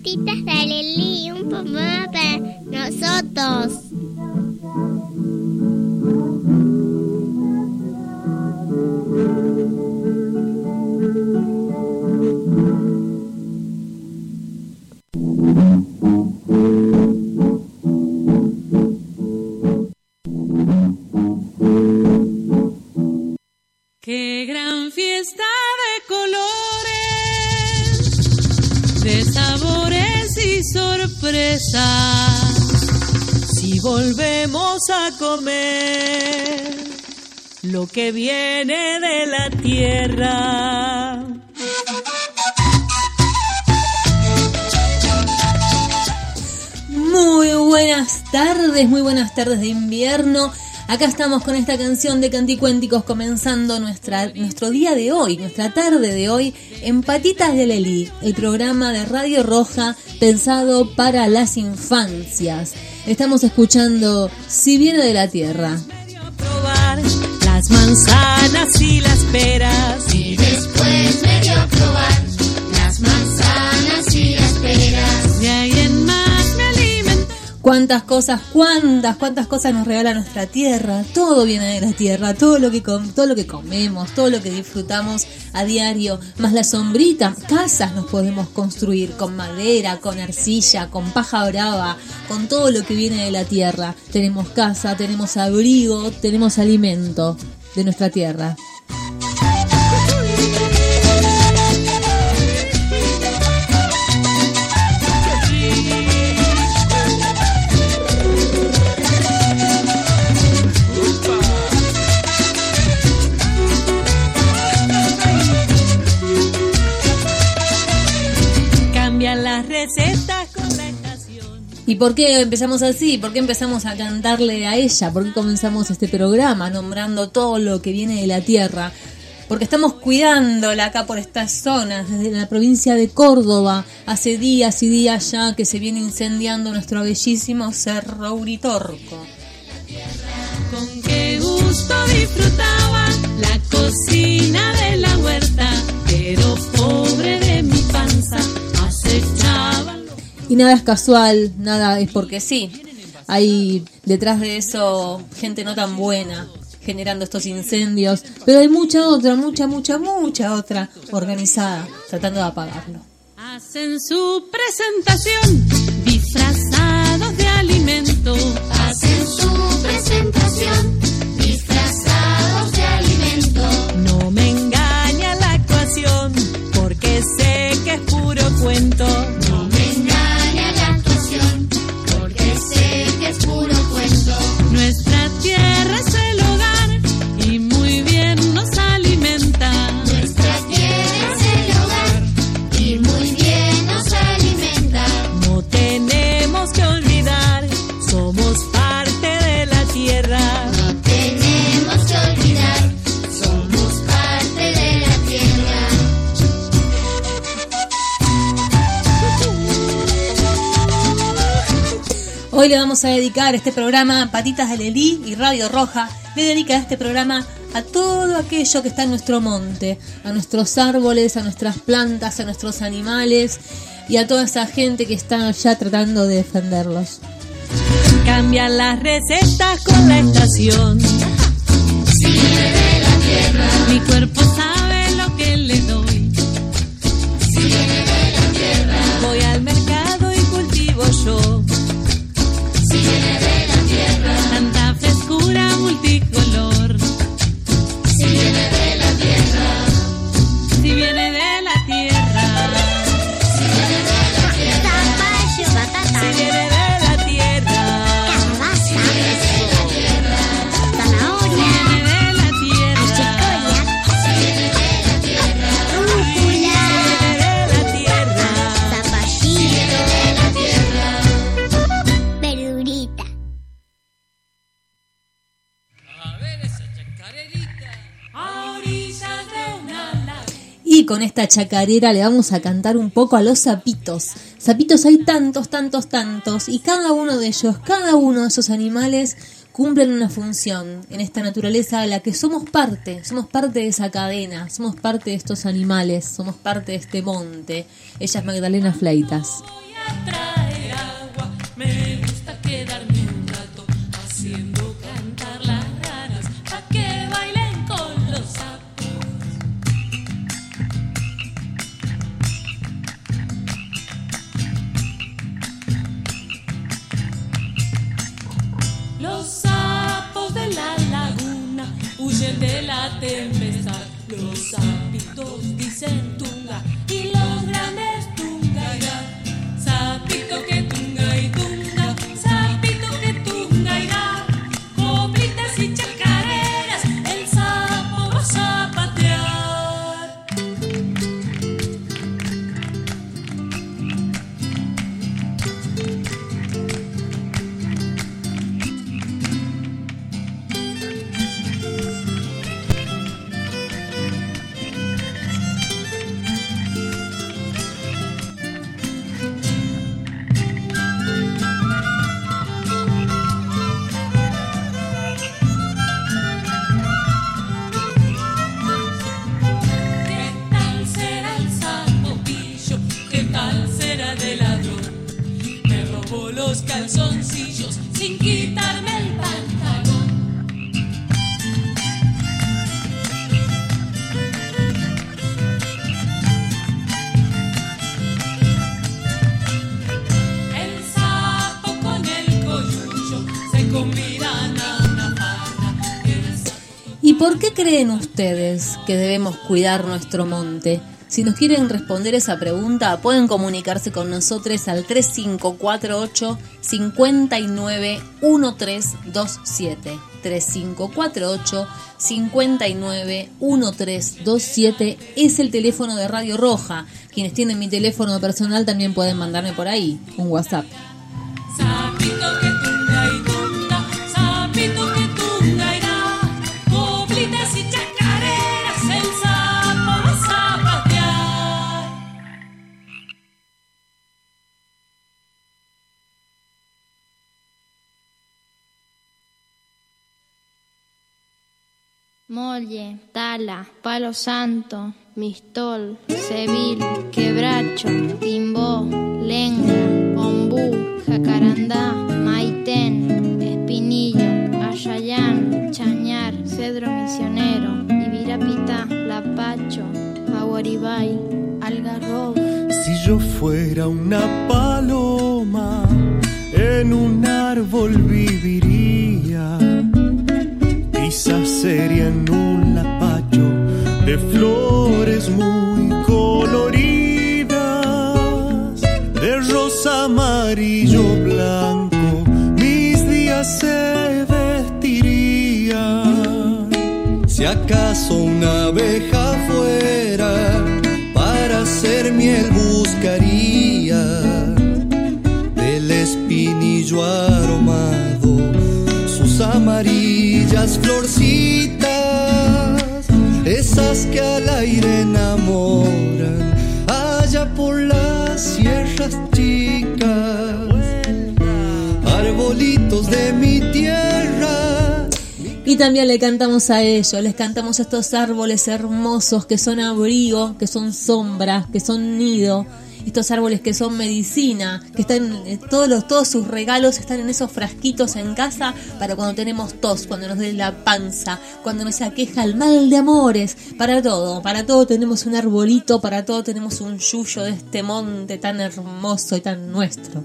Patitas de Alelí, un programa para nosotros. Qué gran fiesta de colores, de sabores y sorpresas, si volvemos a comer lo que viene de la tierra. Muy buenas tardes de invierno. Acá estamos con esta canción de Canticuénticos comenzando nuestro día de hoy, nuestra tarde de hoy en Patitas de Alelí, el programa de Radio Roja pensado para las infancias. Estamos escuchando Si viene de la tierra. Probar las manzanas y las peras y después me dio a probar las manzanas y las peras. De ahí en más me alimento. Cuántas cosas nos regala nuestra tierra. Todo viene de la tierra, todo lo que comemos, todo lo que disfrutamos a diario, más la sombrita. Casas nos podemos construir con madera, con arcilla, con paja brava, con todo lo que viene de la tierra. Tenemos casa, tenemos abrigo, tenemos alimento de nuestra tierra. Las recetas con la estación. ¿Y por qué empezamos así? ¿Por qué empezamos a cantarle a ella? ¿Por qué comenzamos este programa nombrando todo lo que viene de la tierra? Porque estamos cuidándola acá por estas zonas, desde la provincia de Córdoba. Hace días y días ya que se viene incendiando nuestro bellísimo Cerro Uritorco. Con qué gusto disfrutaba la cocina de la huerta, pero pobre de mi panza. Y nada es casual, nada es porque sí. Hay detrás de eso gente no tan buena generando estos incendios, pero hay mucha otra organizada tratando de apagarlo. Hacen su presentación disfrazados de alimento. Hacen su presentación disfrazados de alimento. No me engaña la actuación porque sé que es puro cuento. No me engaña la actuación porque sé que es puro cuento. Nuestra tierra es el hogar y muy bien nos alimenta. Nuestra tierra es el hogar y muy bien nos alimenta. No tenemos que olvidar, somos parte de la tierra. No tenemos que olvidar, somos parte de la tierra. Hoy le vamos a dedicar este programa, Patitas de Alelí y Radio Roja, le dedica este programa a todo aquello que está en nuestro monte, a nuestros árboles, a nuestras plantas, a nuestros animales y a toda esa gente que está ya tratando de defenderlos. Cambian las recetas con la estación. Si viene de la tierra, mi cuerpo sabe lo que le doy. si viene de la tierra, Voy al mercado y cultivo yo. si viene de la tierra, Tanta frescura multicolor. si viene de la tierra, Si viene de la tierra, si viene de la tierra, Zapallo, batata, si viene de la tierra, calabaza, si viene de la tierra, zanahoria, viene de la tierra, chicoria, si viene de la tierra, rúcula, viene de la tierra. zapallito, de la tierra. verdurita. A orillas de una lago. Y con esta chacarera le vamos a cantar un poco a los sapitos. Sapitos hay tantos, y cada uno de esos animales cumplen una función en esta naturaleza de la que somos parte de esa cadena, somos parte de estos animales, somos parte de este monte. Ella es Magdalena Fleitas. Voy a traer agua. Me gusta quedarme un rato haciendo cantar las ranas pa' que bailen con los sapos. Los sapos de la laguna huyen de la tempestad. Los sapitos dicen tunga y los grandes tunga irá. Sapito que tunga y tunga, sapito que tunga irá. Coplitas y chacareras, el sapo va a zapatear. ¿Qué tal será el sapo pillo? ¿Qué tal será de ladrón? Me robó los calzoncillos sin quitarme el pantalón. El sapo con el coyuyo se convidan a una farra. El sapo ¿Y por qué creen ustedes que debemos cuidar nuestro monte? Si nos quieren responder esa pregunta, pueden comunicarse con nosotros al 3548 591327. 3548 591327 es el teléfono de Radio Roja. Quienes tienen mi teléfono personal también pueden mandarme por ahí un WhatsApp. sapito que tunga y tunga, sapito que tunga irá. Coplitas y chacareras, el sapo va a zapatear. Molle, tala, palo santo, mistol, cebil, quebracho, timbó, lenga, ombú, jacarandá, maitén, espinillo, ayayán, chañar, cedro misionero, ibirapita, lapacho, aguaribay, algarrobo. Si yo fuera una paloma, en un árbol viviría. Quizás sería en un lapacho de flores muy coloridas, de rosa, amarillo, blanco, mis días se vestirían. Si acaso una abeja fuera, para hacer miel buscaría del espinillo aromado sus amarillas florcitas, esas que al aire enamoran allá por las sierras chicas. Arbolitos de mi tierra. Y también le cantamos a ellos, les cantamos a estos árboles hermosos que son abrigo, que son sombra, que son nido. Estos árboles que son medicina, que están todos sus regalos están en esos frasquitos en casa para cuando tenemos tos, cuando nos duele la panza, cuando nos aqueja el mal de amores. Para todo tenemos un arbolito, para todo tenemos un yuyo de este monte tan hermoso y tan nuestro.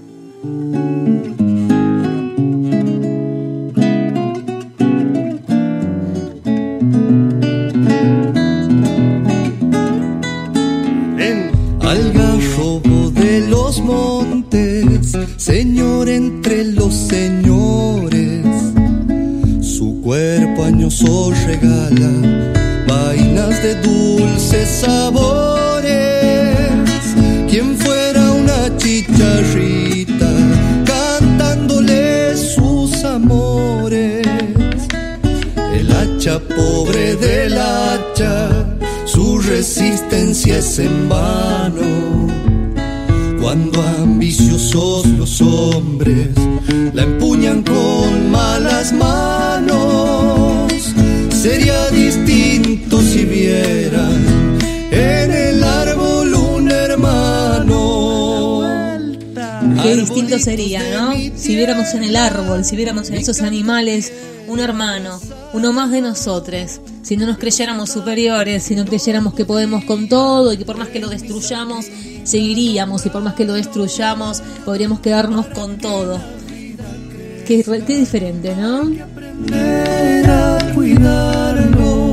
Algarrobo de los montes, señor entre los señores, su cuerpo añoso regala vainas de dulces sabores. Quien fuera una chicharrita cantándole sus amores, el hacha pobre del hacha, su resistencia es en vano. Cuando ambiciosos los hombres la empuñan con malas manos, sería distinto si vieran en el árbol un hermano. distinto sería, ¿no? Si viéramos en el árbol, si viéramos en esos animales un hermano, uno más de nosotros, si no nos creyéramos superiores, si no creyéramos que podemos con todo y que por más que lo destruyamos, seguiríamos, y por más que lo destruyamos, podríamos quedarnos con todo. Qué diferente, ¿no? Aprender a cuidarnos.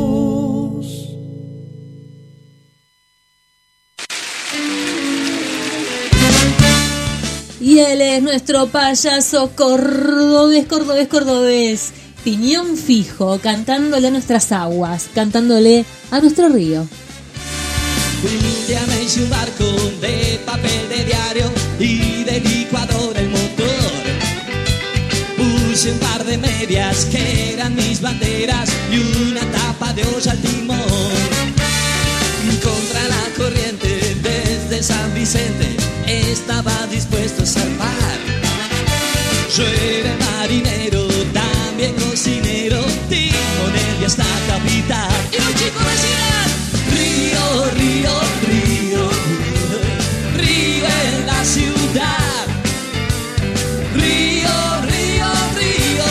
Y él es nuestro payaso cordobés, piñón fijo, cantándole a nuestras aguas, cantándole a nuestro río. Un día me hice un barco de papel de diario y de licuadora el motor. Puse un par de medias que eran mis banderas y una tapa de olla al timón. Contra la corriente desde San Vicente estaba dispuesto a zarpar. Yo era marinero, también cocinero, timonel y hasta capitán. Y los chicos decían: río, río, río, río en la ciudad. Río, río, río,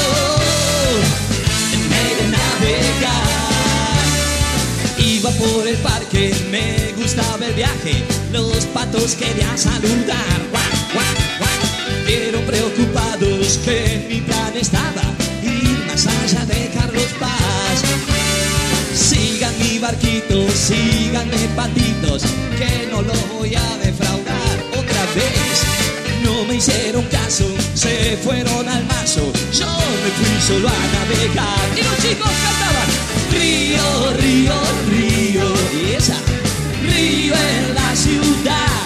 me de navegar. Iba por el parque, me gustaba el viaje, los patos querían saludar. Guac, guac, guac. Vieron preocupados que en mi plan estaba ir más allá de Carlos Paz. Sigan mi barquito, síganme patitos, que no lo voy a defraudar otra vez. No me hicieron caso, se fueron al mazo, yo me fui solo a navegar. Y los chicos cantaban: río, río, río, y esa, río en la ciudad.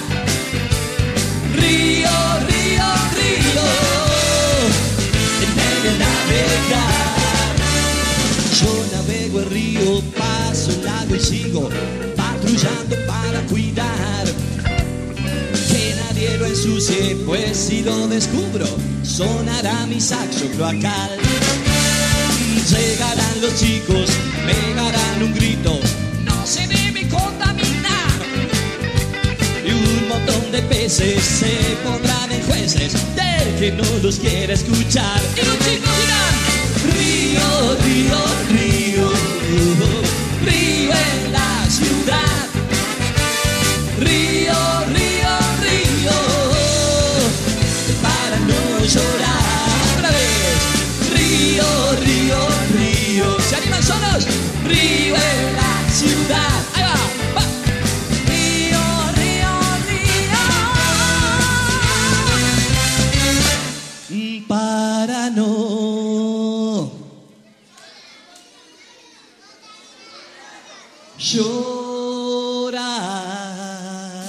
Río, río, río, en el navegar. Yo navego el río, paso el lago y sigo patrullando para cuidar que nadie lo ensucie, pues si lo descubro sonará mi saxo cloacal. Llegarán los chicos, pegarán un grito: no se debe contaminar. Y un montón de peces se pondrán en jueces del que no los quiera escuchar. Y los chicos dirán: río, río, río, río en la ciudad. Río, río, río, para no llorar. Otra vez: río, río, río. ¿Se animan solos? Río en la ciudad. Ahí va, va. Río, río, río, para no llorar.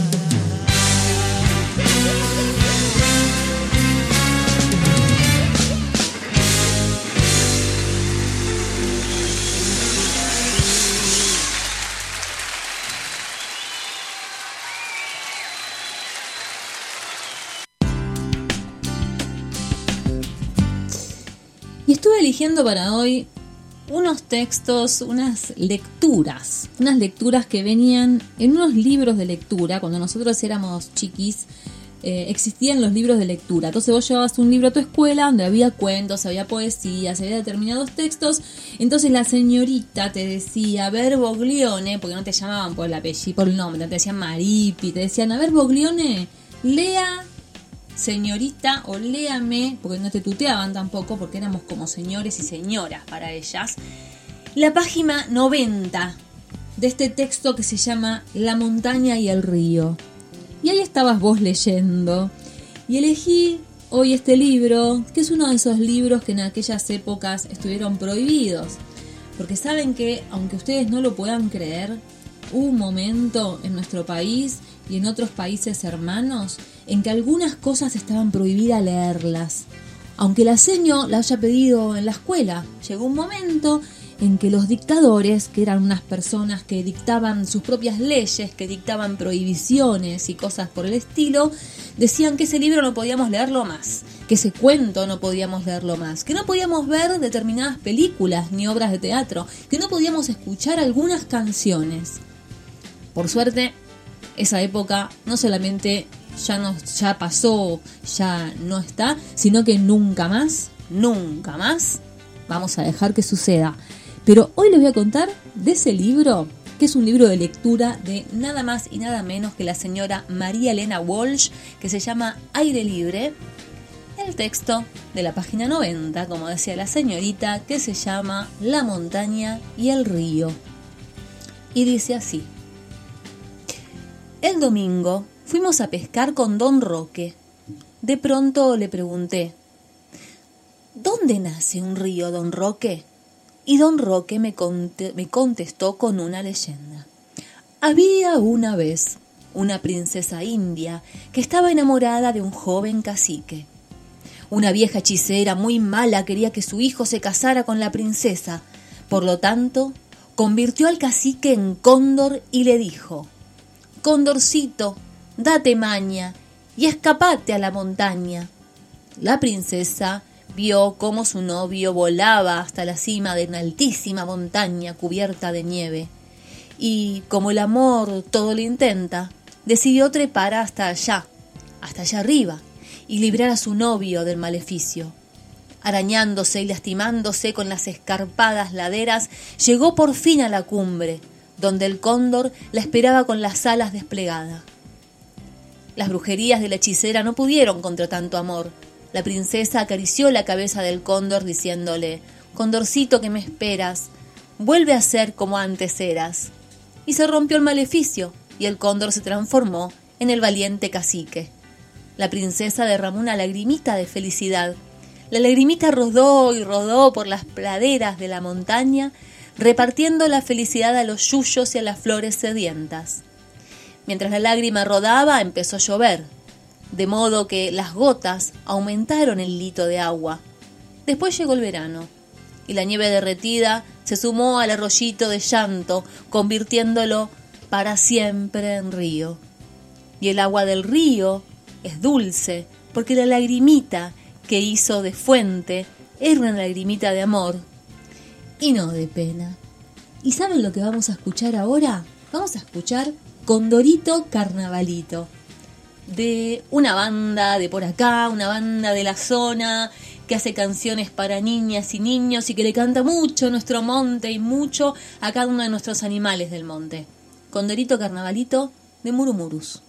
Y estuve eligiendo para hoy unos textos, unas lecturas que venían en unos libros de lectura. Cuando nosotros éramos chiquis, existían los libros de lectura. Entonces vos llevabas un libro a tu escuela donde había cuentos, había poesías, había determinados textos. Entonces la señorita te decía: a ver, Boglione, porque no te llamaban por el apellido, por el nombre, te decían Maripi, te decían: a ver, Boglione, lea, señorita, o léame, porque no te tuteaban tampoco, porque éramos como señores y señoras para ellas, la página 90 de este texto que se llama La montaña y el río. Y ahí estabas vos leyendo, y elegí hoy este libro, que es uno de esos libros que en aquellas épocas estuvieron prohibidos, porque saben que, aunque ustedes no lo puedan creer, hubo un momento en nuestro país y en otros países hermanos en que algunas cosas estaban prohibidas leerlas. Aunque la seño la haya pedido en la escuela, llegó un momento en que los dictadores, que eran unas personas que dictaban sus propias leyes, que dictaban prohibiciones y cosas por el estilo, decían que ese libro no podíamos leerlo más, que ese cuento no podíamos leerlo más, que no podíamos ver determinadas películas ni obras de teatro, que no podíamos escuchar algunas canciones. Por suerte, esa época no solamente ya pasó, ya no está, sino que nunca más vamos a dejar que suceda. Pero hoy les voy a contar de ese libro, que es un libro de lectura de nada más y nada menos que la señora María Elena Walsh, que se llama Aire Libre. El texto de la página 90, como decía la señorita, que se llama La montaña y el río. Y dice así: el domingo fuimos a pescar con don Roque. De pronto le pregunté: ¿dónde nace un río, don Roque? Y don Roque me contestó con una leyenda. Había una vez una princesa india que estaba enamorada de un joven cacique. Una vieja hechicera muy mala quería que su hijo se casara con la princesa. Por lo tanto, convirtió al cacique en cóndor y le dijo: «Condorcito, date maña y escapate a la montaña». La princesa vio cómo su novio volaba hasta la cima de una altísima montaña cubierta de nieve. Y como el amor todo lo intenta, decidió trepar hasta allá arriba, y librar a su novio del maleficio. Arañándose y lastimándose con las escarpadas laderas, llegó por fin a la cumbre, donde el cóndor la esperaba con las alas desplegadas. Las brujerías de la hechicera no pudieron contra tanto amor. La princesa acarició la cabeza del cóndor diciéndole: «Condorcito que me esperas, vuelve a ser como antes eras». Y se rompió el maleficio, y el cóndor se transformó en el valiente cacique. La princesa derramó una lagrimita de felicidad. La lagrimita rodó y rodó por las praderas de la montaña, repartiendo la felicidad a los yuyos y a las flores sedientas. Mientras la lágrima rodaba, empezó a llover, de modo que las gotas aumentaron el litro de agua. Después llegó el verano, y la nieve derretida se sumó al arroyito de llanto, convirtiéndolo para siempre en río. Y el agua del río es dulce, porque la lagrimita que hizo de fuente era una lagrimita de amor y no de pena. ¿Y saben lo que vamos a escuchar ahora? Vamos a escuchar Condorito Carnavalito, de una banda de por acá, una banda de la zona que hace canciones para niñas y niños y que le canta mucho a nuestro monte y mucho a cada uno de nuestros animales del monte. Condorito Carnavalito de Murumurus.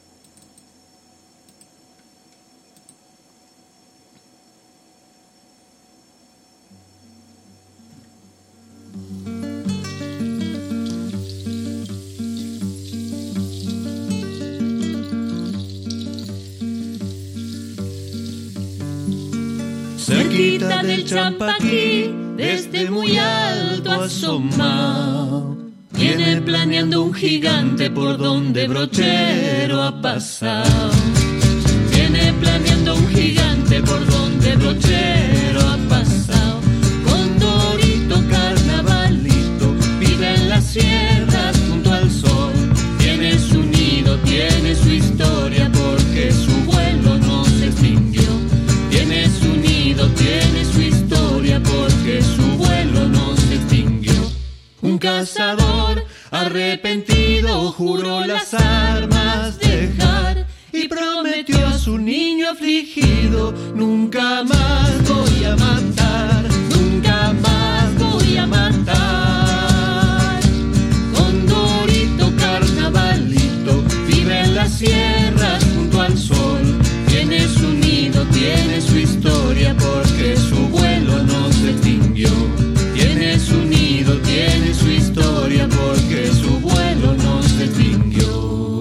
Cerquita del Champaquí, desde muy alto asoma, viene planeando un gigante por donde Brochero ha pasado. Viene planeando un gigante por donde Brochero ha pasado. Condorito Carnavalito vive en las sierras junto al sol. Tiene su nido, tiene su historia, porque su vuelo no se extinguió. Tiene su nido, tiene su historia, porque su vuelo no se extinguió. Un cazador arrepentido juró las armas dejar y prometió a su niño afligido: nunca más voy a matar, nunca más voy a matar. Condorito Carnavalito vive en las sierras junto al sol. Tiene su nido, tiene su historia, porque su vuelo no se extinguió. Tiene su nido, tiene su historia, porque su vuelo no se extinguió.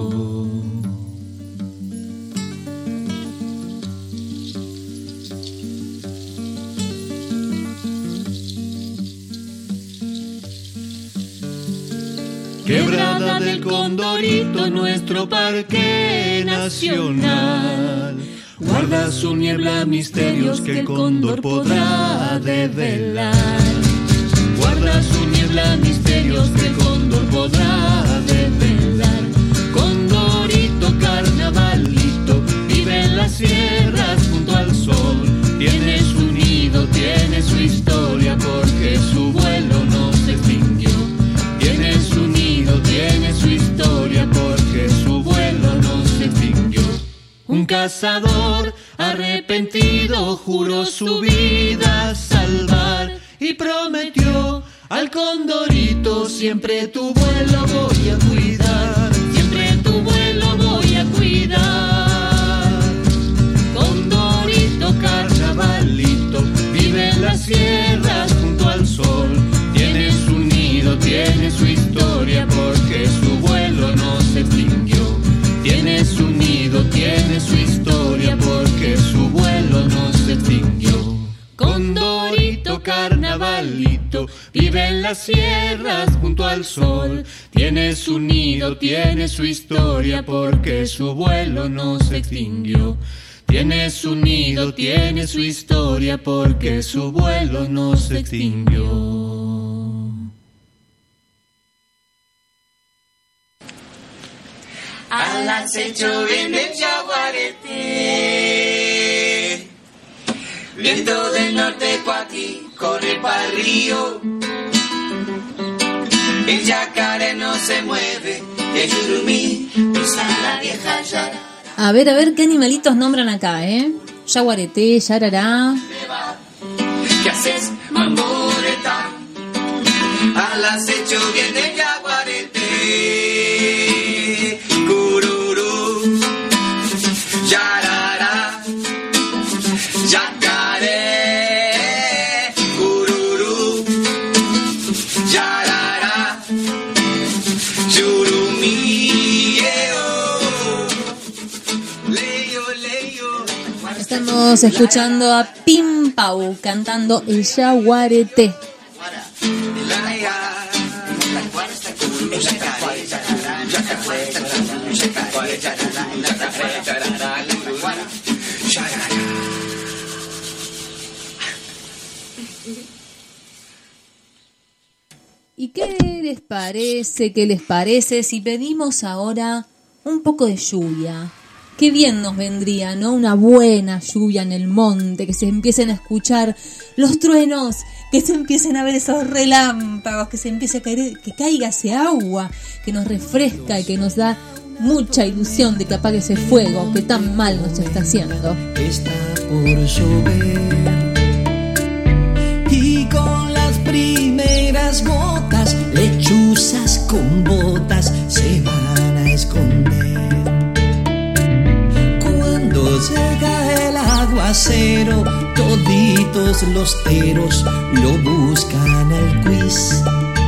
Quebrada del Condorito, nuestro parque nacional, guarda su niebla misterios que el cóndor podrá develar. Guarda su niebla misterios que el cóndor podrá develar. Condorito Carnavalito vive en las sierras junto al sol. Tiene su nido, tiene su historia, porque su vuelo no se extinguió. Tiene su nido, tiene su historia, porque su vuelo no se extinguió. Un cazador arrepentido juró su vida salvar y prometió al condorito: siempre tu vuelo voy a cuidar, siempre tu vuelo voy a cuidar. Condorito, carnavalito, vive en las sierras junto al sol. Tiene su nido, tiene su historia, porque su vuelo no se extinguió. Tiene su nido, tiene su historia, porque su vuelo no se extinguió. Condorito, carnavalito, vive en las sierras junto al sol. Tiene su nido, tiene su historia, porque su vuelo no se extinguió. Tiene su nido, tiene su historia, porque su vuelo no se extinguió. Al acecho viene el yaguareté, viento del norte Coaqui corre pa'l río. El yacaré no se mueve, el yurumí pisa la vieja yara. A ver, ¿qué animalitos nombran acá, Yaguareté, yarará. ¿Qué haces, mamboreta? Al acecho viene el yaguareté, cururú, yarará, yacaré, cururú, yarará, yurumí, leyo, leyo. Estamos escuchando a Pim Pau cantando el yaguareté. ¿Y qué les parece? ¿Qué les parece si pedimos ahora un poco de lluvia? Qué bien nos vendría, ¿no? Una buena lluvia en el monte, que se empiecen a escuchar los truenos, que se empiecen a ver esos relámpagos, que se empiece a caer, que caiga ese agua, que nos refresca y que nos da mucha ilusión de que apague ese fuego que tan mal nos está haciendo. Está por llover y con las primeras gotas, lechuzas con botas se van a esconder. Cuando llega el aguacero, toditos los teros lo buscan al quiz.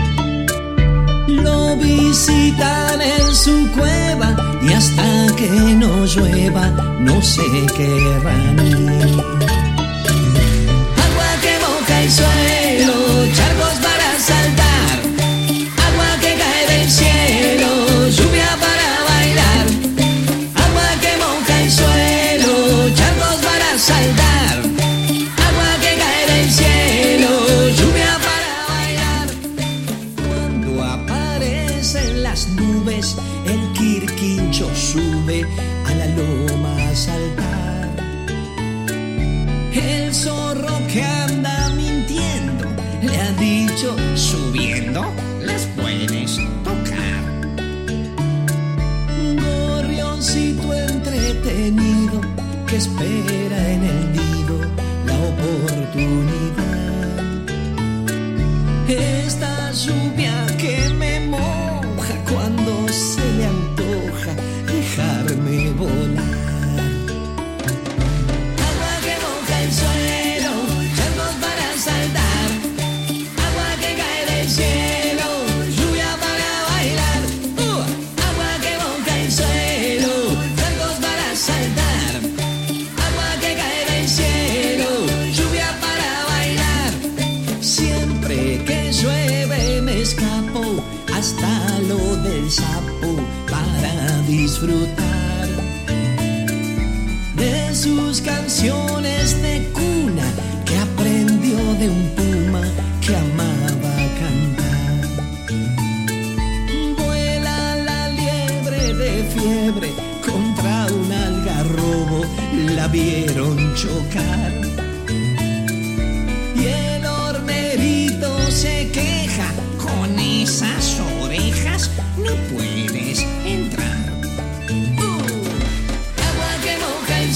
Lo visitan en su cueva y hasta que no llueva no se querrán ir. Agua que moja el suelo, charcos para saltar. Agua que cae del cielo, lluvia para bailar. Agua que moja el suelo, charcos para saltar. Agua que cae del cielo, lluvia para bailar. Cuando aparecen las nubes, el quirquincho sube a la loma a saltar. El zorro que anda mintiendo le ha dicho: subiendo las puedes tocar. Gorrioncito entretenido que espera en el nido la oportunidad. Esta lluvia que me moja cuando se le antoja dejarme volar. Agua que moja el suelo, charcos para saltar. Agua que cae del cielo, lluvia para bailar. Agua que moja el suelo, charcos para saltar. Agua que cae del cielo, lluvia para bailar. Siempre que llueve me escapo hasta lo del sapo para disfrutar de sus canciones de cuna que aprendió de un puma que amaba cantar. Vuela la liebre de fiebre contra un algarrobo, la vieron chocar. Y el hornerito se queja: con esas orejas no puedes entrar. Agua que moja el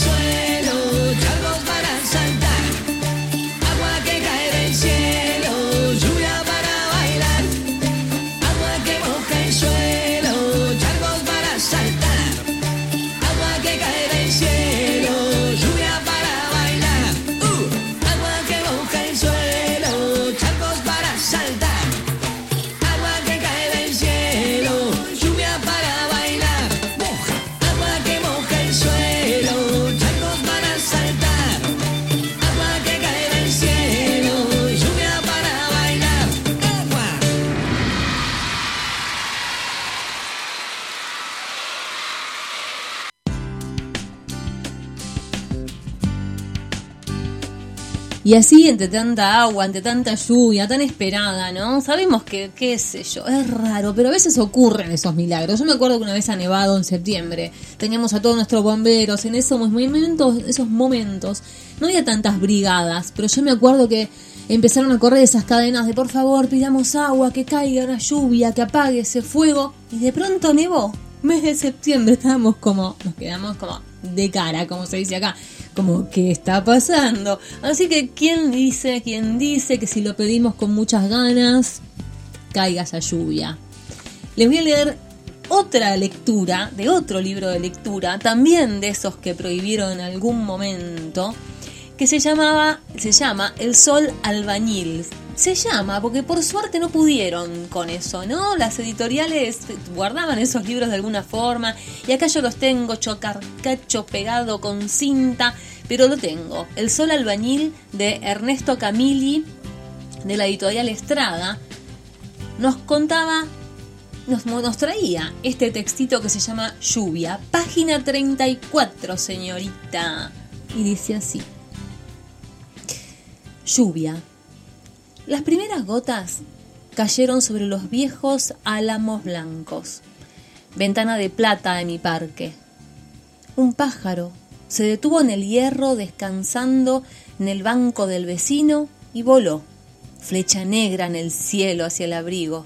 Y así, entre tanta agua, entre tanta lluvia, tan esperada, ¿no? Sabemos que, qué sé yo, es raro, pero a veces ocurren esos milagros. Yo me acuerdo que una vez ha nevado en septiembre, teníamos a todos nuestros bomberos en esos momentos, no había tantas brigadas, pero yo me acuerdo que empezaron a correr esas cadenas de por favor, pidamos agua, que caiga una lluvia, que apague ese fuego, y de pronto nevó. Mes de septiembre nos quedamos como de cara, como se dice acá, como ¿qué está pasando? Así que ¿quién dice que si lo pedimos con muchas ganas caiga esa lluvia? Les voy a leer otra lectura de otro libro de lectura, también de esos que prohibieron en algún momento, que se llama El Sol Albañil. Se llama porque por suerte no pudieron con eso, ¿no? Las editoriales guardaban esos libros de alguna forma, y acá yo los tengo chocarcacho pegado con cinta, pero lo tengo. El Sol Albañil, de Ernesto Camilli, de la editorial Estrada, nos traía este textito que se llama Lluvia, página 34, señorita, y dice así: Lluvia. Las primeras gotas cayeron sobre los viejos álamos blancos, ventana de plata de mi parque. Un pájaro se detuvo en el hierro descansando en el banco del vecino y voló, flecha negra en el cielo hacia el abrigo.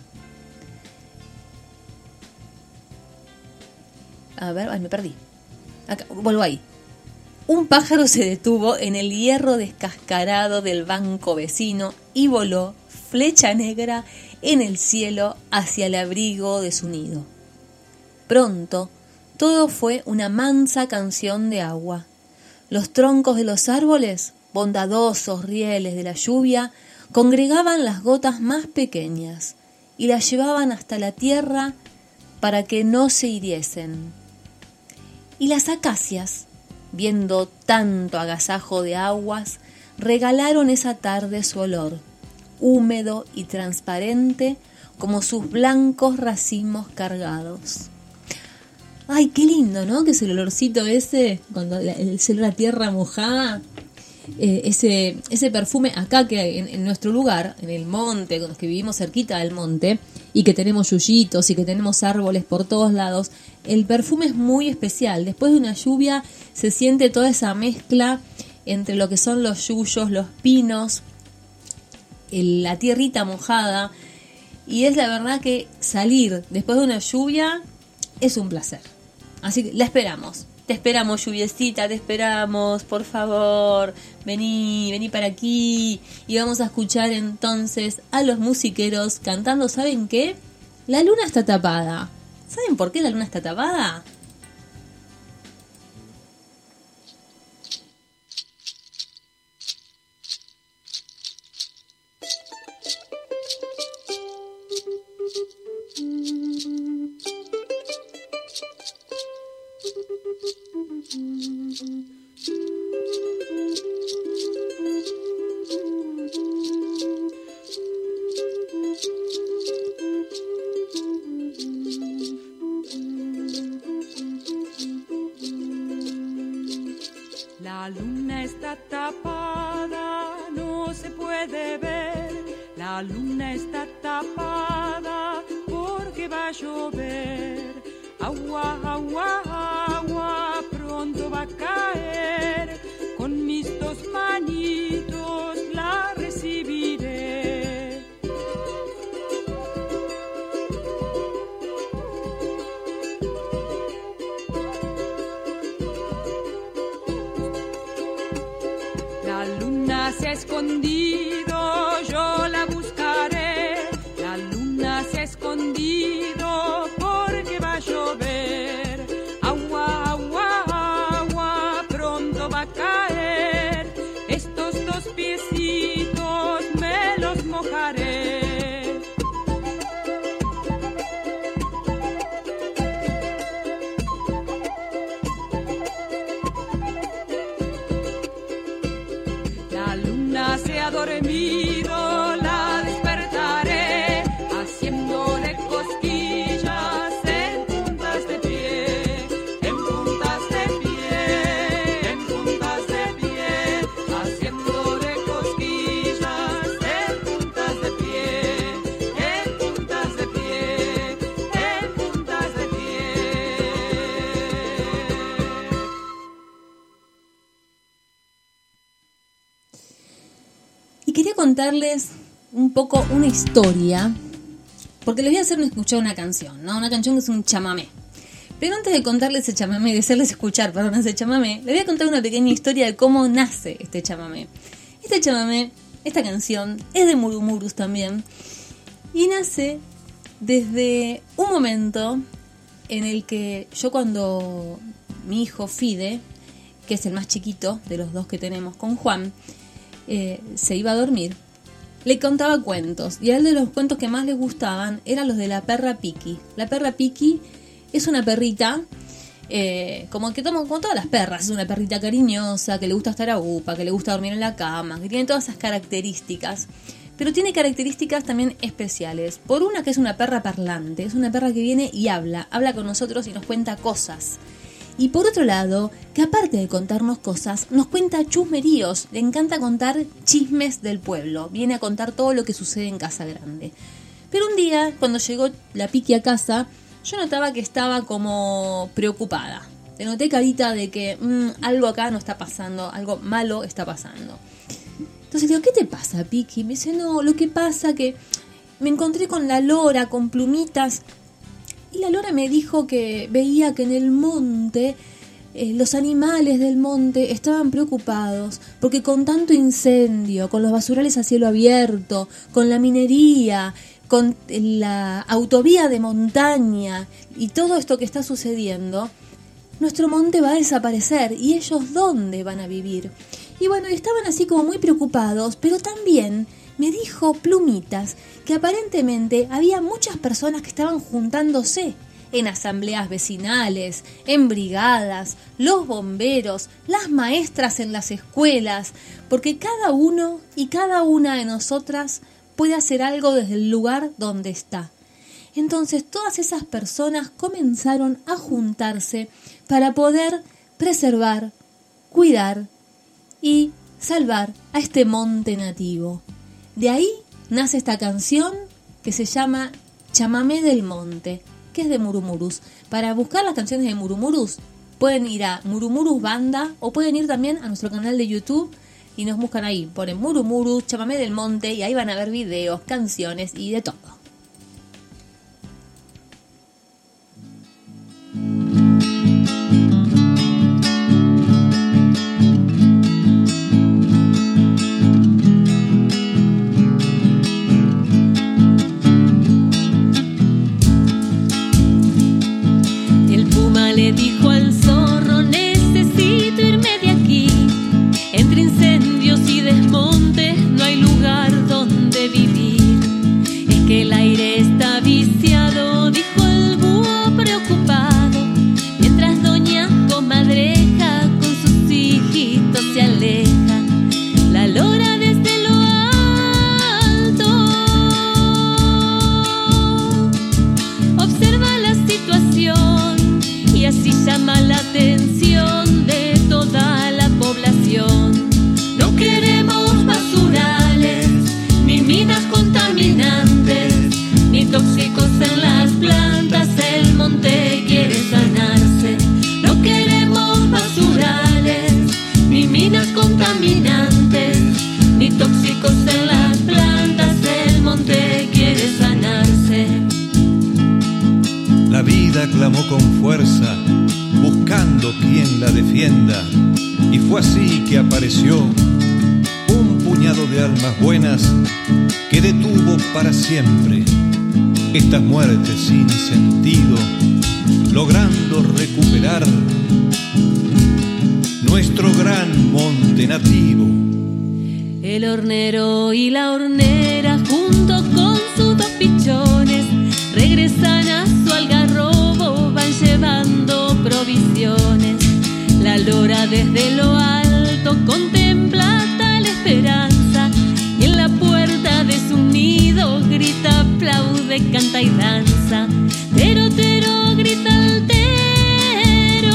A ver, me perdí. Acá, vuelvo ahí. Un pájaro se detuvo en el hierro descascarado del banco vecino y voló, flecha negra, en el cielo hacia el abrigo de su nido. Pronto, todo fue una mansa canción de agua. Los troncos de los árboles, bondadosos rieles de la lluvia, congregaban las gotas más pequeñas y las llevaban hasta la tierra para que no se hiriesen. Y las acacias, viendo tanto agasajo de aguas, regalaron esa tarde su olor, húmedo y transparente como sus blancos racimos cargados. Ay, qué lindo, ¿no? Que es el olorcito ese, cuando la tierra mojada, ese perfume acá que en nuestro lugar, en el monte, con los que vivimos cerquita del monte, y que tenemos yuyitos y que tenemos árboles por todos lados, el perfume es muy especial. Después de una lluvia se siente toda esa mezcla entre lo que son los yuyos, los pinos, la tierrita mojada, y es la verdad que salir después de una lluvia es un placer. Así que la esperamos. Te esperamos, lluviecita, te esperamos, por favor, vení para aquí. Y vamos a escuchar entonces a los musiqueros cantando, ¿saben qué? La luna está tapada. ¿Saben por qué la luna está tapada? La luna está tapada, no se puede ver. La luna está tapada porque va a llover. Agua, agua, agua, pronto va a caer. Con mis dos manitos la recibiré. La luna se ha escondido, yo la buscaré. La luna se ha escondido porque va a llover. Agua, agua, agua, pronto va a caer. Estos dos piecitos me los mojaré. La luna se ha dormido, la despertaré, haciéndole cosquillas en puntas de pie, en puntas de pie, en puntas de pie, haciéndole cosquillas. contarles un poco una historia, porque les voy a hacer escuchar una canción, ¿no? Una canción que es un chamamé. Pero antes de contarles ese chamamé, de hacerles escuchar, perdón, ese chamamé, les voy a contar una pequeña historia de cómo nace este chamamé. Este chamamé, esta canción, es de Murumurus también, y nace desde un momento en el que yo, cuando mi hijo Fide, que es el más chiquito de los dos que tenemos con Juan, se iba a dormir, le contaba cuentos, y a él de los cuentos que más le gustaban eran los de la perra Piki. La perra Piki es una perrita, como todas las perras, es una perrita cariñosa, que le gusta estar a upa, que le gusta dormir en la cama, que tiene todas esas características, pero tiene características también especiales. Por una, que es una perra parlante, es una perra que viene y habla con nosotros y nos cuenta cosas. Y por otro lado, que aparte de contarnos cosas, nos cuenta chusmeríos. Le encanta contar chismes del pueblo. Viene a contar todo lo que sucede en Casa Grande. Pero un día, cuando llegó la Piki a casa, yo notaba que estaba como preocupada. Le noté carita de que algo acá no está pasando, algo malo está pasando. Entonces le digo, ¿qué te pasa, Piki? Me dice, no, lo que pasa que me encontré con la lora, con plumitas. Y la lora me dijo que veía que en el monte, los animales del monte estaban preocupados, porque con tanto incendio, con los basurales a cielo abierto, con la minería, con la autovía de montaña y todo esto que está sucediendo, nuestro monte va a desaparecer. ¿Y ellos dónde van a vivir? Y bueno, estaban así como muy preocupados, pero también me dijo Plumitas que aparentemente había muchas personas que estaban juntándose en asambleas vecinales, en brigadas, los bomberos, las maestras en las escuelas, porque cada uno y cada una de nosotras puede hacer algo desde el lugar donde está. Entonces todas esas personas comenzaron a juntarse para poder preservar, cuidar y salvar a este monte nativo. De ahí nace esta canción que se llama Chamamé del Monte, que es de Murumurus. Para buscar las canciones de Murumurus pueden ir a Murumurus Banda, o pueden ir también a nuestro canal de YouTube y nos buscan ahí, ponen Murumurus, Chamamé del Monte, y ahí van a ver videos, canciones y de todo. Le dijo al zorro, necesito irme de aquí. Entre incendios y desmontes no hay lugar donde vivir. Es que el aire está viciado, dijo el búho preocupado, mientras doña comadreja con sus hijitos se aleja. La lora desde lo alto observa la situación y así llama la atención de toda la población. No queremos basurales, ni minas contaminantes, ni tóxicos en las plantas, el monte quiere sanarse. No queremos basurales, ni minas contaminantes, ni tóxicos en las plantas, el monte quiere sanarse. La vida clamó con fuerza, buscando quien la defienda, y fue así que apareció un puñado de almas buenas que detuvo para siempre estas muertes sin sentido, logrando recuperar nuestro gran monte nativo. El hornero y la hornera, junto con sus dos pichones, regresan a su algarrobo, van llevando provisiones. La lora desde lo alto contempla tal esperanza, y en la puerta de su nido grita, aplaude, canta y danza. Tero, tero, grita el tero.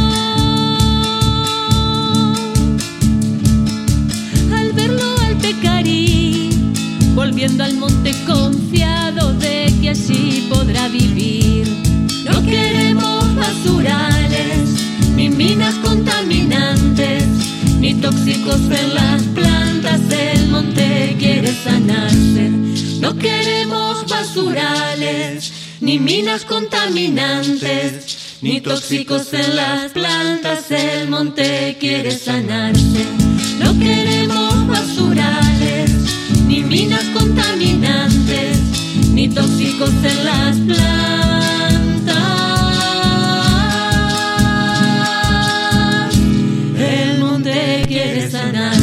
Al verlo al pecarí, volviendo al monte confiado de que allí podrá vivir. No queremos basurales, ni minas contaminantes, ni tóxicos en las plantas, el monte quiere naturales, ni minas contaminantes, ni tóxicos en las plantas. El monte quiere sanarse. No queremos basurales, ni minas contaminantes, ni tóxicos en las plantas. El monte quiere sanarse.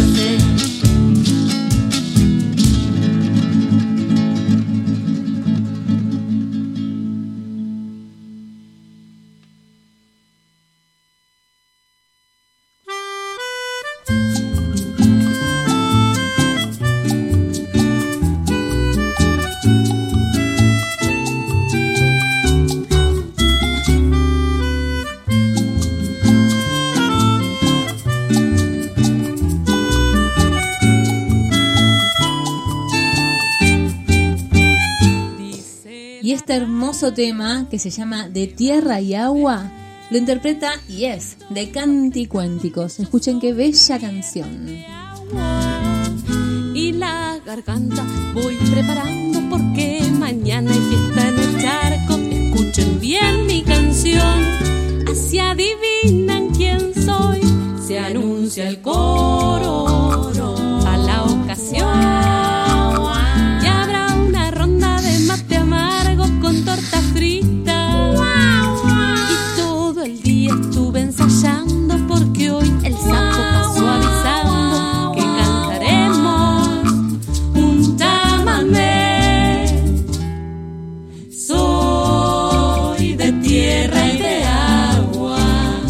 Este hermoso tema que se llama De Tierra y Agua lo interpreta Yes, de Canticuénticos. Escuchen qué bella canción. Y la garganta voy preparando porque mañana hay fiesta en el charco. Escuchen bien mi canción, así adivinan quién soy. Se anuncia el coro a la ocasión. Con torta frita y todo el día estuve ensayando porque hoy el sapo pasó avisando que cantaremos un chamamé. Soy de tierra y de agua,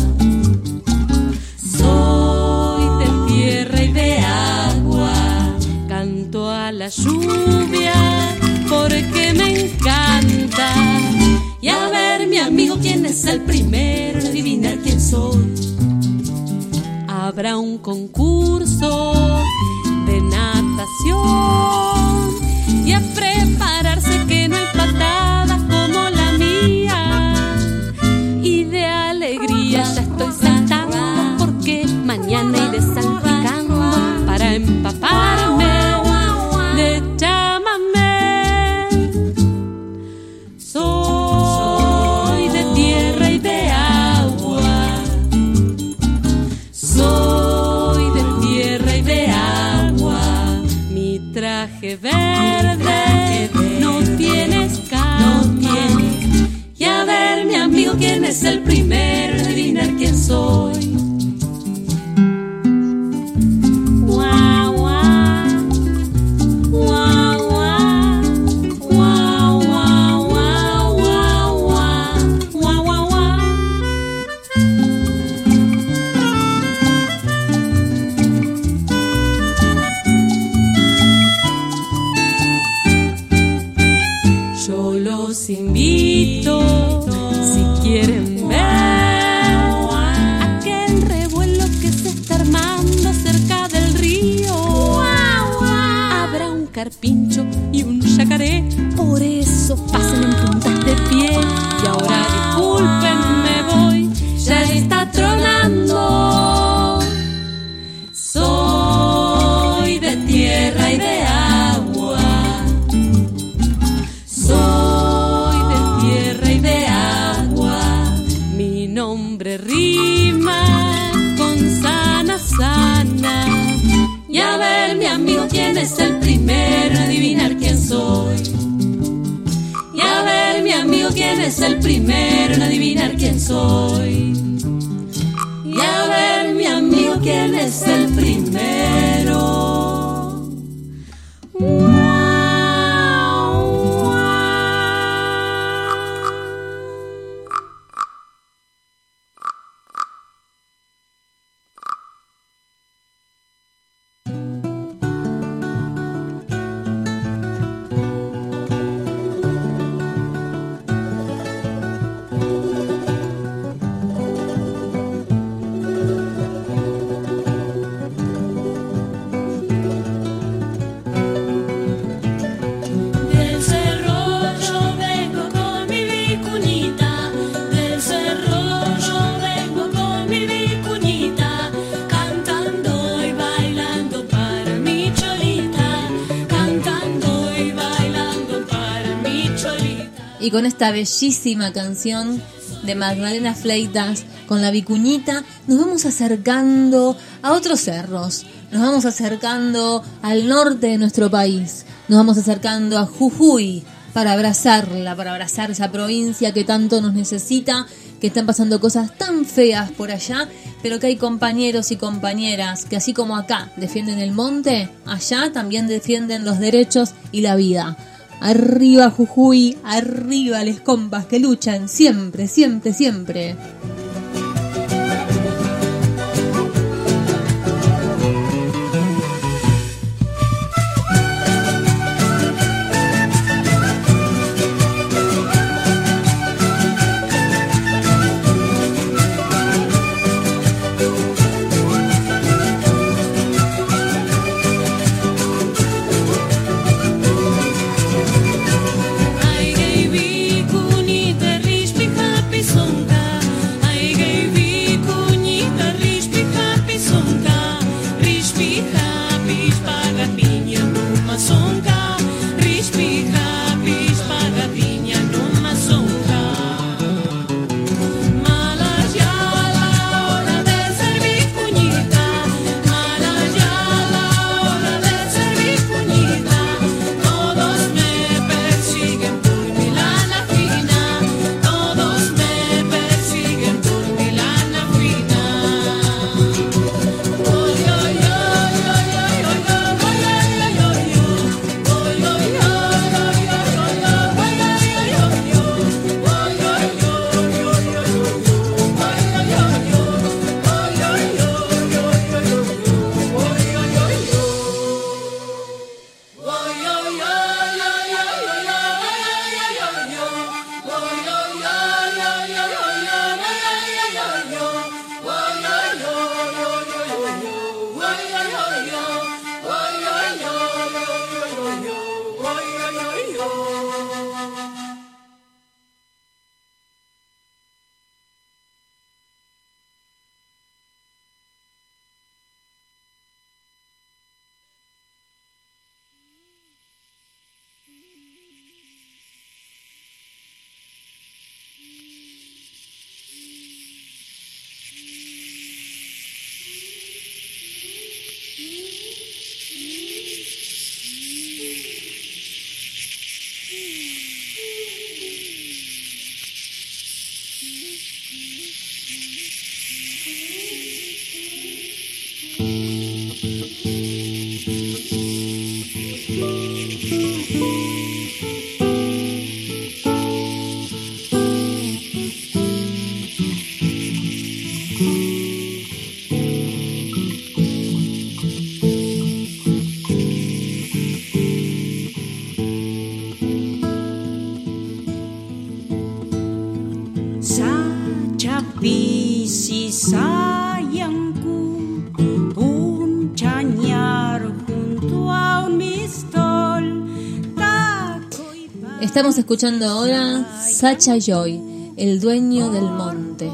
soy de tierra y de agua, canto a la lluvia porque me encanta. Y a ver, mi amigo, ¿quién es el primero en adivinar quién soy? Habrá un concurso de natación y a prepararse que no hay patadas como la mía. Y de alegría ya estoy saltando porque mañana iré salpicando para empaparme de chamamé. Soy de tierra y de agua, soy de tierra y de agua. Mi traje verde no tiene escamas. Y a ver, mi amigo, ¿quién es el primero en adivinar quién soy? Invito, si quieren ver aquel revuelo que se está armando cerca del río. Habrá un carpincho y un yacaré, por eso pasen en puntas de pie. Y ahora disculpen, me voy, ya está tronando. Soy de tierra y de agua, nombre rima con sana, sana. Y a ver, mi amigo, ¿quién es el primero en adivinar quién soy? Y a ver, mi amigo, ¿quién es el primero en adivinar quién soy? Y a ver, mi amigo, ¿quién es el primero? Y con esta bellísima canción de Magdalena Fleitas, con la vicuñita, nos vamos acercando a otros cerros. Nos vamos acercando al norte de nuestro país. Nos vamos acercando a Jujuy para abrazarla, para abrazar esa provincia que tanto nos necesita, que están pasando cosas tan feas por allá, pero que hay compañeros y compañeras que así como acá defienden el monte, allá también defienden los derechos y la vida. Arriba Jujuy, arriba les compas que luchan siempre, siempre, siempre. Sapisi sayangku, punchanyar junto a un mistol. Estamos escuchando ahora Sacha Joy, el dueño del monte.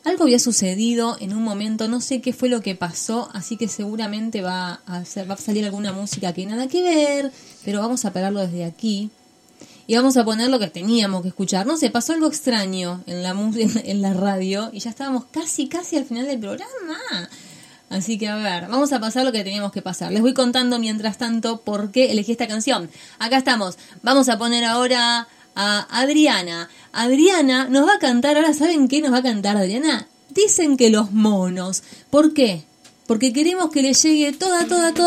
algo había sucedido en un momento, no sé qué fue lo que pasó, así que seguramente va a salir alguna música que nada que ver, pero vamos a pararlo desde aquí y vamos a poner lo que teníamos que escuchar. No sé, pasó algo extraño en la radio y ya estábamos casi al final del programa. Así que a ver, vamos a pasar lo que teníamos que pasar. Les voy contando mientras tanto por qué elegí esta canción. Acá estamos, vamos a poner ahora a Adriana. Adriana nos va a cantar, ahora ¿saben qué nos va a cantar Adriana? Dicen que los monos. ¿Por qué? Porque queremos que le llegue toda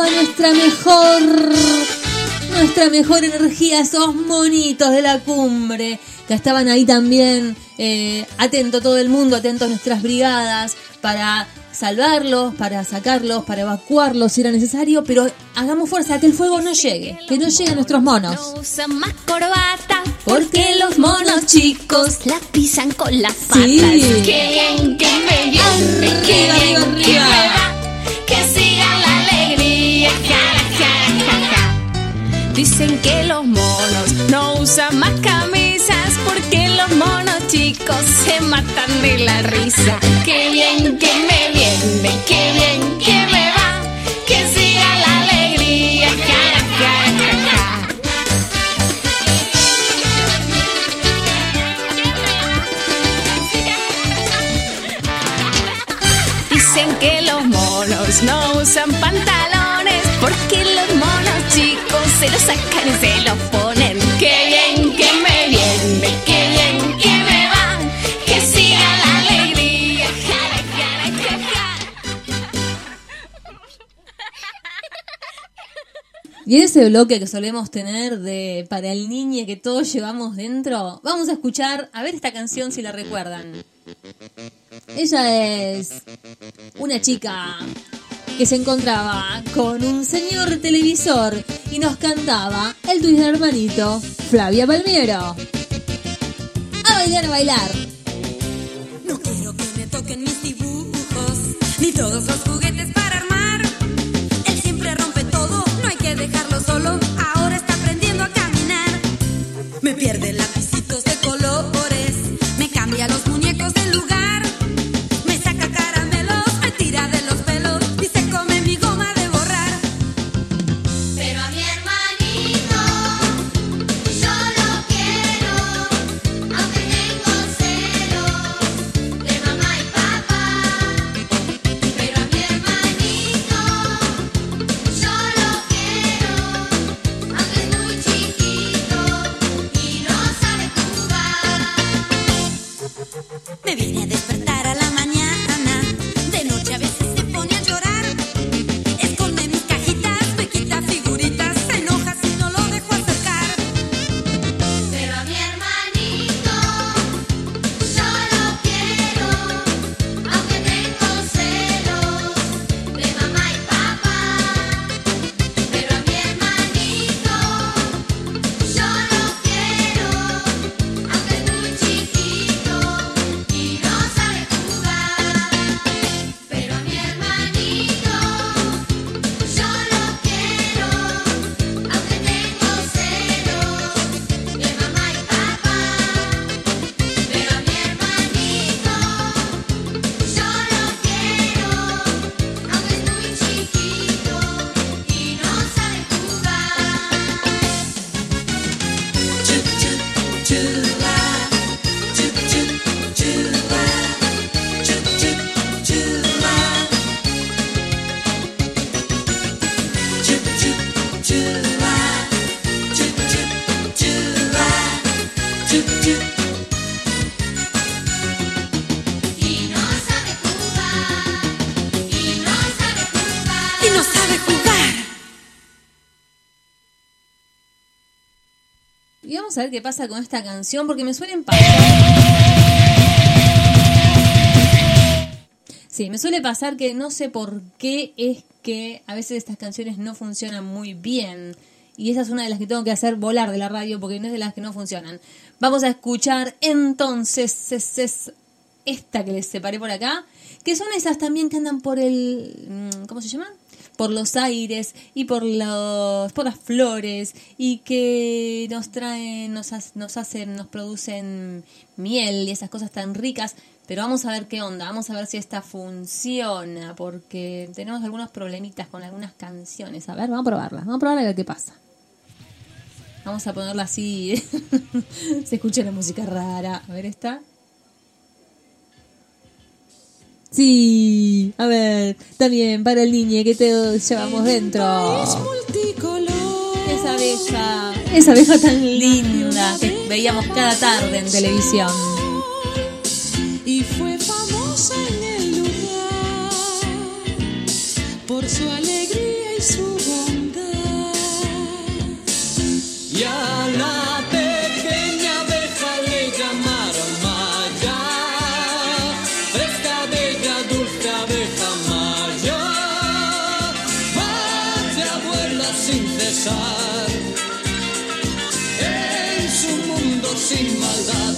nuestra mejor energía a esos monitos de la cumbre que estaban ahí también, atento todo el mundo, atento a nuestras brigadas para salvarlos, para sacarlos, para evacuarlos si era necesario, pero hagamos fuerza, que el fuego no llegue, que no lleguen nuestros monos. No usan más corbata porque los monos chicos la pisan con las patas. Sí. Que bien, que me bien, que bien, que me va, que siga la alegría. Dicen que los monos no usan más camisas porque los monos chicos se matan de la risa. Que bien, que me viene, que bien, que me va, que siga la alegría. Dicen que los monos no usan pantalones porque los monos chicos se los sacan y se los ponen. Que bien, que me viene, que bien, que me va, que siga la alegría. Y en ese bloque que solemos tener de para el niño que todos llevamos dentro, vamos a escuchar, a ver esta canción si la recuerdan. Ella es una chica que se encontraba con un señor televisor y nos cantaba el tuyo hermanito, Flavia Palmiero. A bailar, a bailar. No quiero que me toquen mis dibujos, ni todos los juguetes para armar. Él siempre rompe todo, no hay que dejarlo solo, ahora está aprendiendo a caminar. Me pierde lapicitos de colores, me cambia los muñecos del lugar. Me saca caramelos, me tira de los pelos y se come mi goma de borrar. Pero a mi hermanito yo lo quiero, aunque tengo celos de mamá y papá. Pero a mi hermanito yo lo quiero, aunque es muy chiquito y no sabe jugar. Me viene a despertar a la mañana, de noche a veces se pone a llorar. Esconde mis cajitas, me quita figuritas, se enoja si no lo dejo acercar. Pero a mi hermanito yo lo quiero, aunque tengo celos de mamá y papá. Pero a mi hermanito yo lo quiero, aunque es muy chiquito y no sabe jugar. Pero a mi hermanito yo lo quiero, aunque tengo celos de mamá y papá. Pero a mi hermanito yo lo quiero, aunque es muy chiquito y no sabe y no sabe jugar, Y no sabe jugar. Y vamos a ver qué pasa con esta canción, porque me suelen pasar. Sí, me suele pasar que no sé por qué es que a veces estas canciones no funcionan muy bien. Y esa es una de las que tengo que hacer volar de la radio, porque no es de las que no funcionan. Vamos a escuchar entonces esta que les separé por acá, que son esas también que andan por el... ¿cómo se llama? por los aires y por las flores, y que nos traen, nos producen miel y esas cosas tan ricas. Pero vamos a ver qué onda, vamos a ver si esta funciona, porque tenemos algunos problemitas con algunas canciones. A ver, vamos a probarla a ver qué pasa. Vamos a ponerla así, se escucha la música rara. A ver, esta. Sí, a ver, está bien, para el niño que te llevamos dentro. Esa abeja tan linda que veíamos cada tarde en televisión. Y fue famosa en el lugar por su alegría y su bondad. Y a la pequeña abeja le llamaron Maya, fresca, bella, dulce abeja Maya. Maya vuela sin cesar en su mundo sin maldad.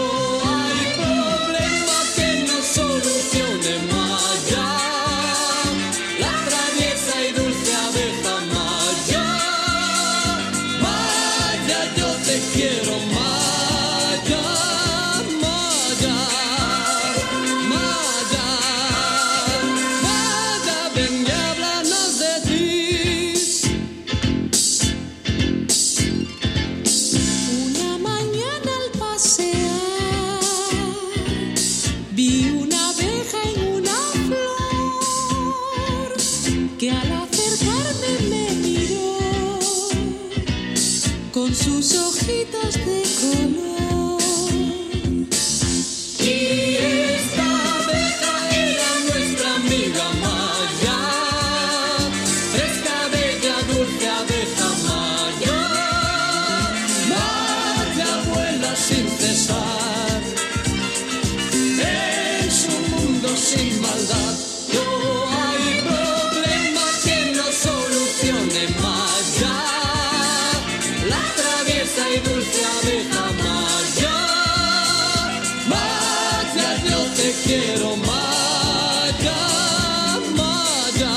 Sus hojitas de color. Y esta abeja era nuestra amiga Maya, fresca, bella, dulce abeja Maya. Maya vuela sin cesar en su mundo sin maldad. No hay problema que no solucione Maya, la traviesa y dulce abeja Maya. Maya, yo te quiero Maya, Maya,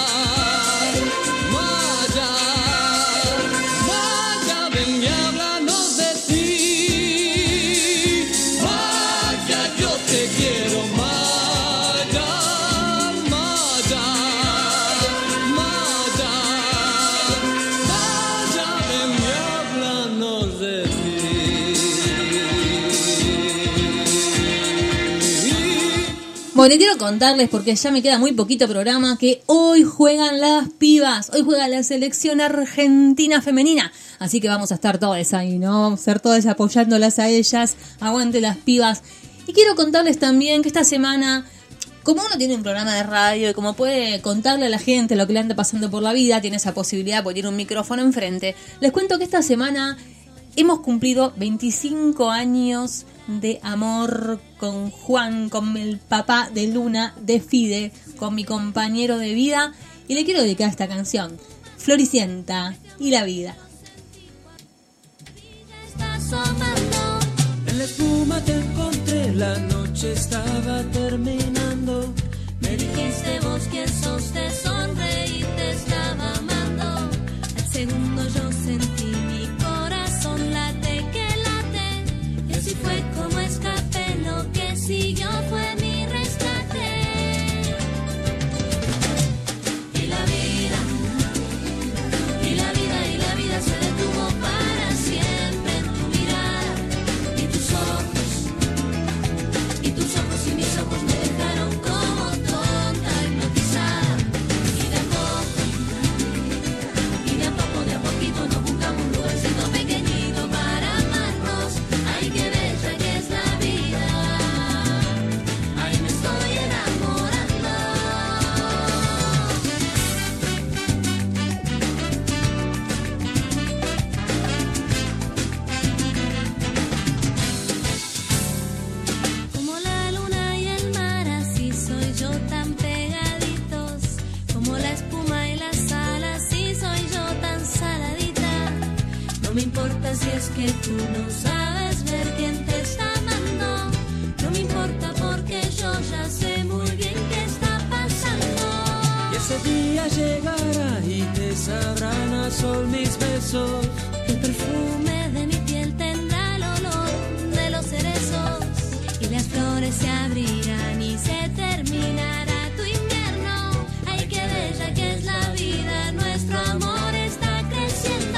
Maya. Maya, ven y háblanos de ti. Maya, yo te quiero Maya, Maya, Maya. Maya, ven y háblanos de ti. Bueno, quiero contarles, porque ya me queda muy poquito programa, que hoy juegan las pibas, hoy juega la selección argentina femenina, así que vamos a estar todas ahí, ¿no? Vamos a estar todas apoyándolas a ellas, aguante las pibas. Y quiero contarles también que esta semana, como uno tiene un programa de radio y como puede contarle a la gente lo que le anda pasando por la vida, tiene esa posibilidad porque tiene un micrófono enfrente, les cuento que esta semana hemos cumplido 25 años de amor con Juan, con el papá de Luna, de Fide, con mi compañero de vida, y le quiero dedicar esta canción, Floricienta y la vida. En la espuma te encontré, la noche estaba terminando. Me dijiste vos quién sos, te sonreí, te estaba amando. Al segundo yo sentí mi corazón late que late. Y así fue como escapé, lo que siguió fue mi rescate. Y la vida, y la vida, y la vida se detuvo para siempre en tu mirada y tus ojos y mis ojos me dejaron como tonta, hipnotizada. Y de a poquito nos buscamos un lugarcito pequeñito para amarnos. Ay, qué bella que es la vida. Ay, me estoy enamorando. Como la luna y el mar, así soy yo tan pegaditos. Como la espuma y la sal, así soy yo tan saladita. No me importa si es que tú no sabes ver quién te está amando. No me importa porque yo ya sé muy bien qué está pasando. Y ese día llegará sabrán son mis besos. El perfume de mi piel tendrá el olor de los cerezos. Y las flores se abrirán y se terminará tu invierno. Ay, qué bella que es la vida, nuestro amor está creciendo.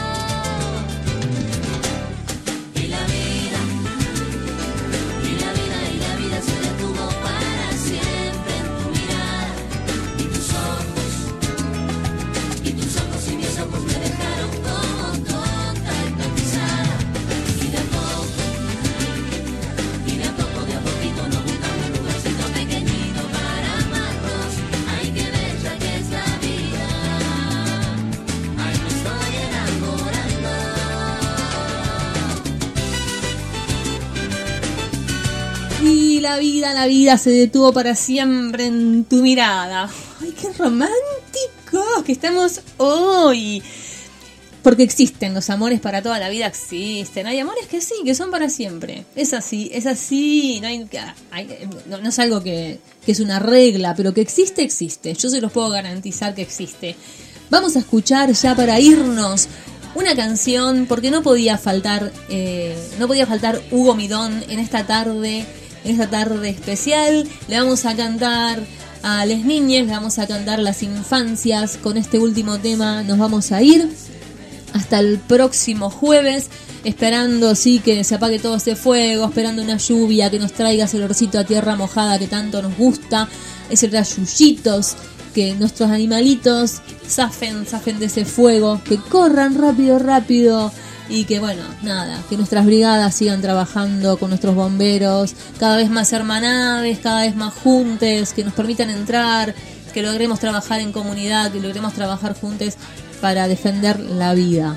Y la vida, y la vida, y la vida se detuvo para siempre en tu mirada. Y tus ojos y mis ojos me dejaron como tonta hipnotizada. Y de a poquito nos buscamos un lugarcito pequeñito para amarnos. Ay, qué bella que es la vida. Ay, me estoy enamorando. Y la vida se detuvo para siempre en tu mirada. ¡Ay, qué románticos que estamos hoy! Porque existen, los amores para toda la vida existen. Hay amores que sí, que son para siempre. Es así. No, no es algo que es una regla, pero que existe. Yo se los puedo garantizar que existe. Vamos a escuchar ya para irnos una canción, porque no podía faltar Hugo Midón en esta tarde especial. Le vamos a cantar a las niñas, le vamos a cantar las infancias. Con este último tema nos vamos a ir hasta el próximo jueves, esperando sí que se apague todo ese fuego, esperando una lluvia que nos traiga ese olorcito a tierra mojada que tanto nos gusta, ese rayullitos, que nuestros animalitos zafen de ese fuego, que corran rápido. Y que bueno, nada, que nuestras brigadas sigan trabajando con nuestros bomberos, cada vez más hermanades, cada vez más juntes, que nos permitan entrar, que logremos trabajar en comunidad, que logremos trabajar juntos para defender la vida.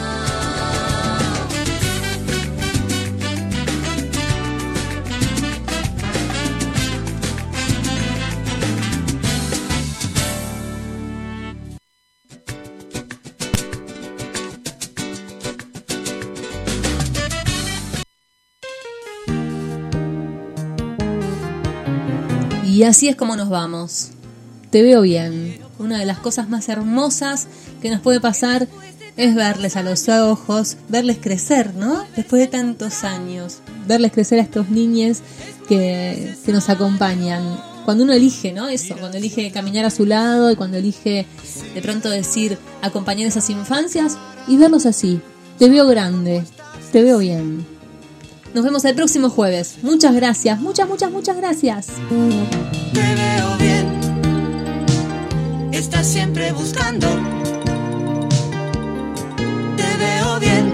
Y así es como nos vamos. Te veo bien. Una de las cosas más hermosas que nos puede pasar es verles a los ojos, verles crecer, ¿no? Después de tantos años, verles crecer a estos niños que nos acompañan. Cuando uno elige, ¿no? Eso, cuando elige caminar a su lado y cuando elige de pronto decir acompañar esas infancias y verlos así. Te veo grande, te veo bien. Nos vemos el próximo jueves. Muchas gracias, muchas gracias. Te veo bien, estás siempre buscando. Te veo bien,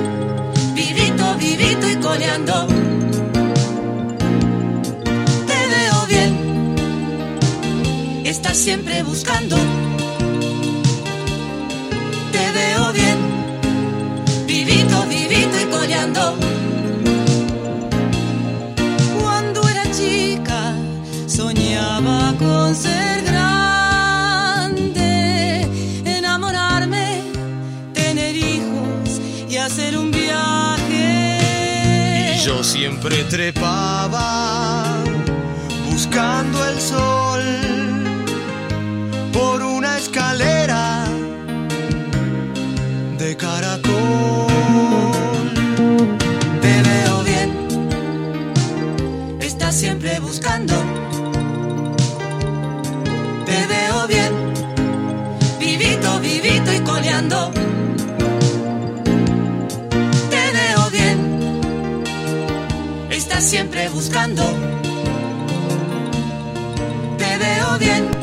vivito y coleando. Te veo bien, estás siempre buscando. Te veo bien, vivito y coleando. Soñaba con ser grande, enamorarme, tener hijos y hacer un viaje. Y yo siempre trepaba buscando el sol por una escalera de caracol. Te veo bien, estás siempre buscando. Te veo bien, vivito y coleando. Te veo bien, estás siempre buscando. Te veo bien.